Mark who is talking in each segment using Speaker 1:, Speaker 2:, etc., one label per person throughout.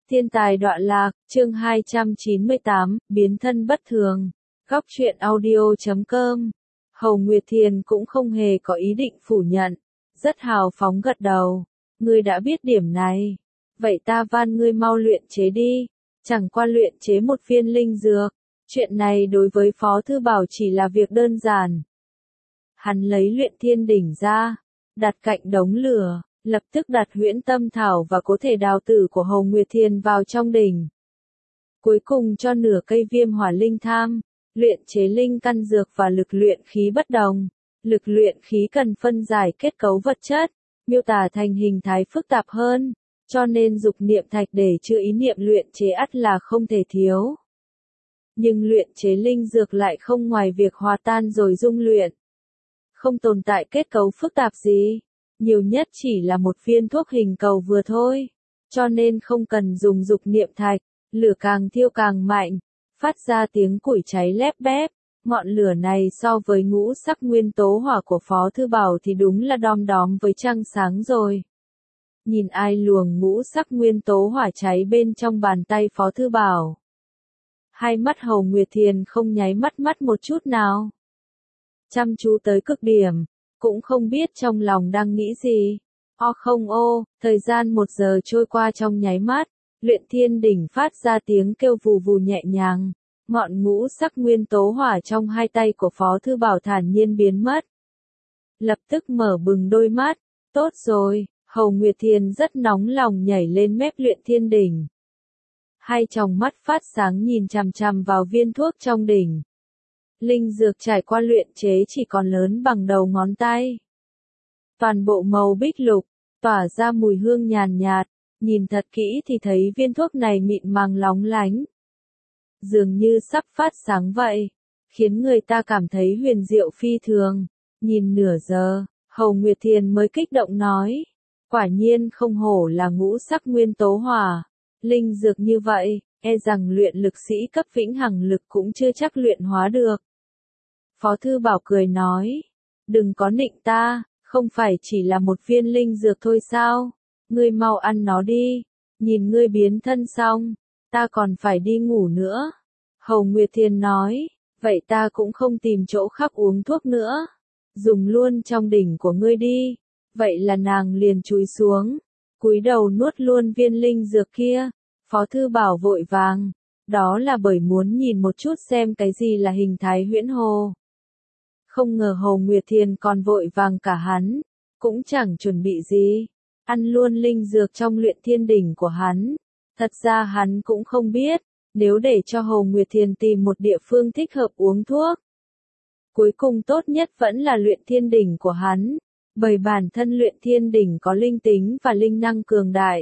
Speaker 1: Thiên tài đọa lạc, chương 298, biến thân bất thường. Góc truyện audio.com. Hầu Nguyệt Thiền cũng không hề có ý định phủ nhận, rất hào phóng gật đầu. Ngươi đã biết điểm này, vậy ta van ngươi mau luyện chế đi, chẳng qua luyện chế một viên linh dược. Chuyện này đối với Phó Thư Bảo chỉ là việc đơn giản. Hắn lấy luyện thiên đỉnh ra, đặt cạnh đống lửa, lập tức đặt huyễn tâm thảo và cố thể đào tử của Hầu Nguyệt Thiền vào trong đỉnh. Cuối cùng cho nửa cây viêm hỏa linh tham, luyện chế linh căn dược và lực luyện khí bất đồng. Lực luyện khí cần phân giải kết cấu vật chất, miêu tả thành hình thái phức tạp hơn, cho nên dục niệm thạch để chữa ý niệm luyện chế ắt là không thể thiếu. Nhưng luyện chế linh dược lại không ngoài việc hòa tan rồi dung luyện. Không tồn tại kết cấu phức tạp gì, nhiều nhất chỉ là một viên thuốc hình cầu vừa thôi, cho nên không cần dùng dục niệm thạch, lửa càng thiêu càng mạnh, phát ra tiếng củi cháy lép bép. Ngọn lửa này so với ngũ sắc nguyên tố hỏa của Phó Thư Bảo thì đúng là đom đóm với trăng sáng rồi. Nhìn ai luồng ngũ sắc nguyên tố hỏa cháy bên trong bàn tay Phó Thư Bảo. Hai mắt Hầu Nguyệt Thiền không nháy mắt một chút nào. Chăm chú tới cực điểm, cũng không biết trong lòng đang nghĩ gì. Thời gian 1 giờ trôi qua trong nháy mắt, luyện thiên đỉnh phát ra tiếng kêu vù vù nhẹ nhàng. Ngọn ngũ sắc nguyên tố hỏa trong hai tay của Phó Thư Bảo thản nhiên biến mất. Lập tức mở bừng đôi mắt, tốt rồi, Hầu Nguyệt Thiền rất nóng lòng nhảy lên mép luyện thiên đỉnh. Hai tròng mắt phát sáng nhìn chằm chằm vào viên thuốc trong đỉnh. Linh dược trải qua luyện chế chỉ còn lớn bằng đầu ngón tay. Toàn bộ màu bích lục, tỏa ra mùi hương nhàn nhạt, nhìn thật kỹ thì thấy viên thuốc này mịn màng lóng lánh. Dường như sắp phát sáng vậy, khiến người ta cảm thấy huyền diệu phi thường. Nhìn nửa giờ, Hầu Nguyệt Thiền mới kích động nói, quả nhiên không hổ là ngũ sắc nguyên tố hỏa, linh dược như vậy, e rằng luyện lực sĩ cấp vĩnh hằng lực cũng chưa chắc luyện hóa được. Phó Thư Bảo cười nói, đừng có nịnh ta, không phải chỉ là một viên linh dược thôi sao, ngươi mau ăn nó đi, nhìn ngươi biến thân xong, ta còn phải đi ngủ nữa. Hầu Nguyệt Thiền nói, vậy ta cũng không tìm chỗ khác uống thuốc nữa, dùng luôn trong đỉnh của ngươi đi. Vậy là nàng liền chúi xuống, cúi đầu nuốt luôn viên linh dược kia. Phó Thư Bảo vội vàng, đó là bởi muốn nhìn một chút xem cái gì là hình thái huyễn hồ. Không ngờ Hầu Nguyệt Thiền còn vội vàng cả hắn, cũng chẳng chuẩn bị gì, ăn luôn linh dược trong luyện thiên đỉnh của hắn. Thật ra hắn cũng không biết, nếu để cho Hầu Nguyệt Thiền tìm một địa phương thích hợp uống thuốc, cuối cùng tốt nhất vẫn là luyện thiên đỉnh của hắn, bởi bản thân luyện thiên đỉnh có linh tính và linh năng cường đại.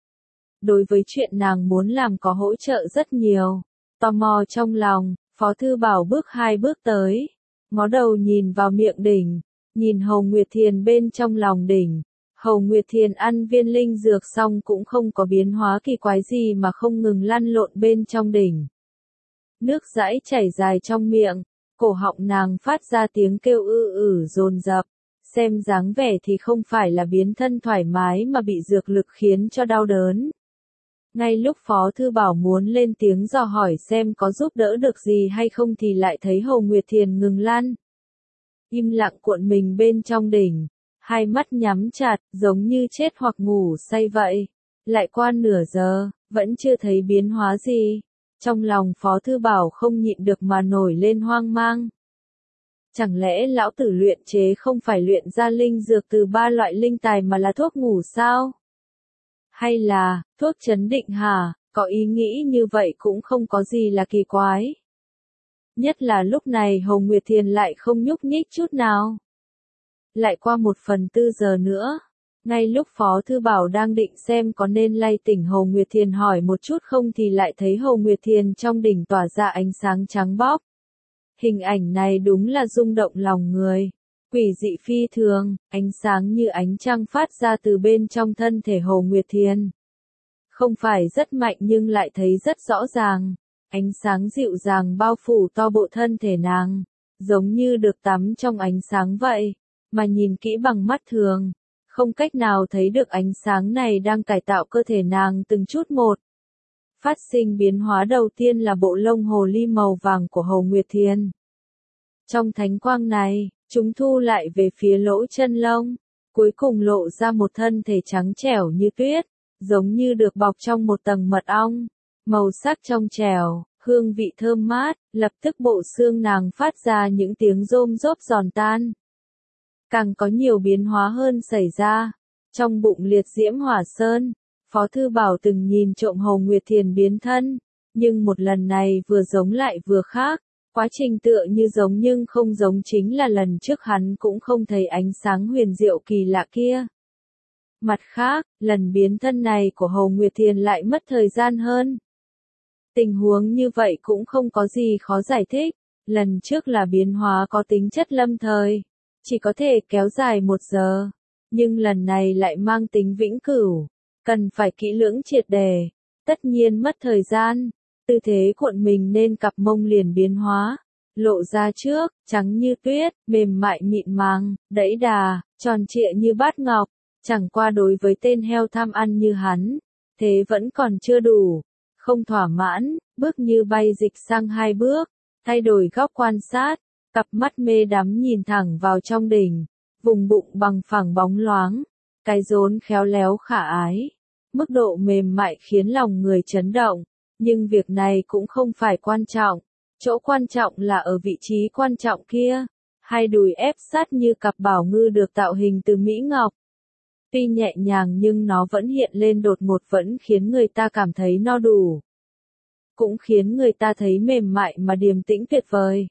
Speaker 1: Đối với chuyện nàng muốn làm có hỗ trợ rất nhiều. Tò mò trong lòng, Phó Thư Bảo bước 2 bước tới, ngó đầu nhìn vào miệng đỉnh, nhìn Hầu Nguyệt Thiền bên trong lòng đỉnh. Hầu Nguyệt Thiền ăn viên linh dược xong cũng không có biến hóa kỳ quái gì mà không ngừng lăn lộn bên trong đỉnh. Nước dãi chảy dài trong miệng, cổ họng nàng phát ra tiếng kêu dồn dập, xem dáng vẻ thì không phải là biến thân thoải mái mà bị dược lực khiến cho đau đớn. Ngay lúc Phó Thư Bảo muốn lên tiếng dò hỏi xem có giúp đỡ được gì hay không thì lại thấy Hầu Nguyệt Thiền ngừng lăn. Im lặng cuộn mình bên trong đỉnh, hai mắt nhắm chặt, giống như chết hoặc ngủ say vậy. Lại qua nửa giờ, vẫn chưa thấy biến hóa gì. Trong lòng Phó Thư Bảo không nhịn được mà nổi lên hoang mang. Chẳng lẽ lão tử luyện chế không phải luyện ra linh dược từ 3 loại linh tài mà là thuốc ngủ sao? Hay là, thuốc chấn định hả? Có ý nghĩ như vậy cũng không có gì là kỳ quái. Nhất là lúc này Hầu Nguyệt Thiền lại không nhúc nhích chút nào. Lại qua 1/4 giờ nữa, ngay lúc Phó Thư Bảo đang định xem có nên lay tỉnh Hầu Nguyệt Thiền hỏi một chút không thì lại thấy Hầu Nguyệt Thiền trong đỉnh tỏa ra ánh sáng trắng bóc. Hình ảnh này đúng là rung động lòng người. Quỷ dị phi thường, ánh sáng như ánh trăng phát ra từ bên trong thân thể Hầu Nguyệt Thiền. Không phải rất mạnh nhưng lại thấy rất rõ ràng. Ánh sáng dịu dàng bao phủ to bộ thân thể nàng, giống như được tắm trong ánh sáng vậy, mà nhìn kỹ bằng mắt thường, không cách nào thấy được ánh sáng này đang cải tạo cơ thể nàng từng chút một. Phát sinh biến hóa đầu tiên là bộ lông hồ ly màu vàng của Hồ Nguyệt Thiền. Trong thánh quang này, chúng thu lại về phía lỗ chân lông, cuối cùng lộ ra một thân thể trắng trẻo như tuyết, giống như được bọc trong một tầng mật ong, màu sắc trong trẻo, hương vị thơm mát, lập tức bộ xương nàng phát ra những tiếng rôm rốp giòn tan. Càng có nhiều biến hóa hơn xảy ra. Trong bụng liệt diễm hỏa sơn, Phó Thư Bảo từng nhìn trộm Hồ Nguyệt Thiền biến thân, nhưng một lần này vừa giống lại vừa khác, quá trình tựa như giống nhưng không giống chính là lần trước hắn cũng không thấy ánh sáng huyền diệu kỳ lạ kia. Mặt khác, lần biến thân này của Hồ Nguyệt Thiền lại mất thời gian hơn. Tình huống như vậy cũng không có gì khó giải thích, lần trước là biến hóa có tính chất lâm thời, chỉ có thể kéo dài 1 giờ, nhưng lần này lại mang tính vĩnh cửu, cần phải kỹ lưỡng triệt đề, tất nhiên mất thời gian, tư thế cuộn mình nên cặp mông liền biến hóa, lộ ra trước, trắng như tuyết, mềm mại mịn màng, đẫy đà, tròn trịa như bát ngọc, chẳng qua đối với tên heo tham ăn như hắn, thế vẫn còn chưa đủ, không thỏa mãn, bước như bay dịch sang 2 bước, thay đổi góc quan sát, cặp mắt mê đắm nhìn thẳng vào trong đỉnh, vùng bụng bằng phẳng bóng loáng, cái rốn khéo léo khả ái, mức độ mềm mại khiến lòng người chấn động, nhưng việc này cũng không phải quan trọng, chỗ quan trọng là ở vị trí quan trọng kia, hai đùi ép sát như cặp bảo ngư được tạo hình từ mỹ ngọc. Tuy nhẹ nhàng nhưng nó vẫn hiện lên đột ngột, vẫn khiến người ta cảm thấy no đủ. Cũng khiến người ta thấy mềm mại mà điềm tĩnh tuyệt vời.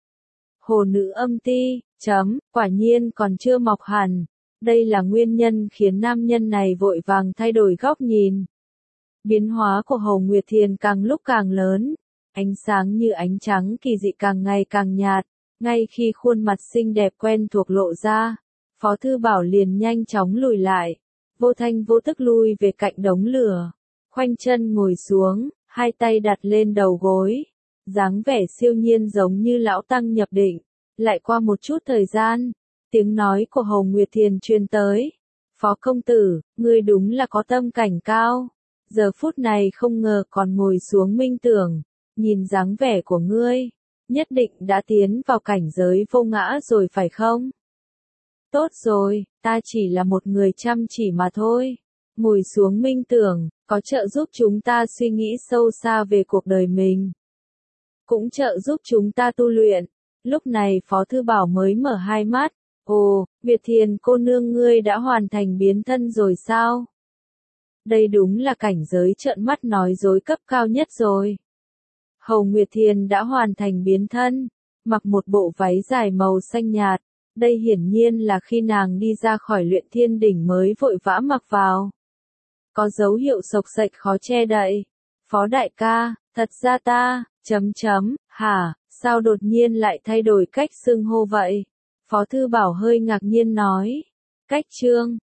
Speaker 1: Hồ nữ âm ti, quả nhiên còn chưa mọc hẳn. Đây là nguyên nhân khiến nam nhân này vội vàng thay đổi góc nhìn. Biến hóa của Hồ Nguyệt Thiền càng lúc càng lớn. Ánh sáng như ánh trắng kỳ dị càng ngày càng nhạt. Ngay khi khuôn mặt xinh đẹp quen thuộc lộ ra, Phó Thư Bảo liền nhanh chóng lùi lại. Vô thanh vô tức lui về cạnh đống lửa. Khoanh chân ngồi xuống, hai tay đặt lên đầu gối. Dáng vẻ siêu nhiên giống như lão tăng nhập định. Lại qua một chút thời gian, tiếng nói của Hồ Nguyệt Thiền truyền tới. Phó công tử, ngươi đúng là có tâm cảnh cao. Giờ phút này không ngờ còn ngồi xuống minh tưởng. Nhìn dáng vẻ của ngươi, nhất định đã tiến vào cảnh giới vô ngã rồi phải không? Tốt rồi, ta chỉ là một người chăm chỉ mà thôi. Ngồi xuống minh tưởng, có trợ giúp chúng ta suy nghĩ sâu xa về cuộc đời mình. Cũng trợ giúp chúng ta tu luyện. Lúc này Phó Thư Bảo mới mở hai mắt. Ồ, Việt Thiền cô nương ngươi đã hoàn thành biến thân rồi sao? Đây đúng là cảnh giới trợn mắt nói dối cấp cao nhất rồi. Hồ Nguyệt Thiền đã hoàn thành biến thân, mặc một bộ váy dài màu xanh nhạt. Đây hiển nhiên là khi nàng đi ra khỏi luyện thiên đỉnh mới vội vã mặc vào. Có dấu hiệu xộc xệch khó che đậy. Phó đại ca, thật ra ta, hả, sao đột nhiên lại thay đổi cách xưng hô vậy? Phó Thư Bảo hơi ngạc nhiên nói. Cách trương,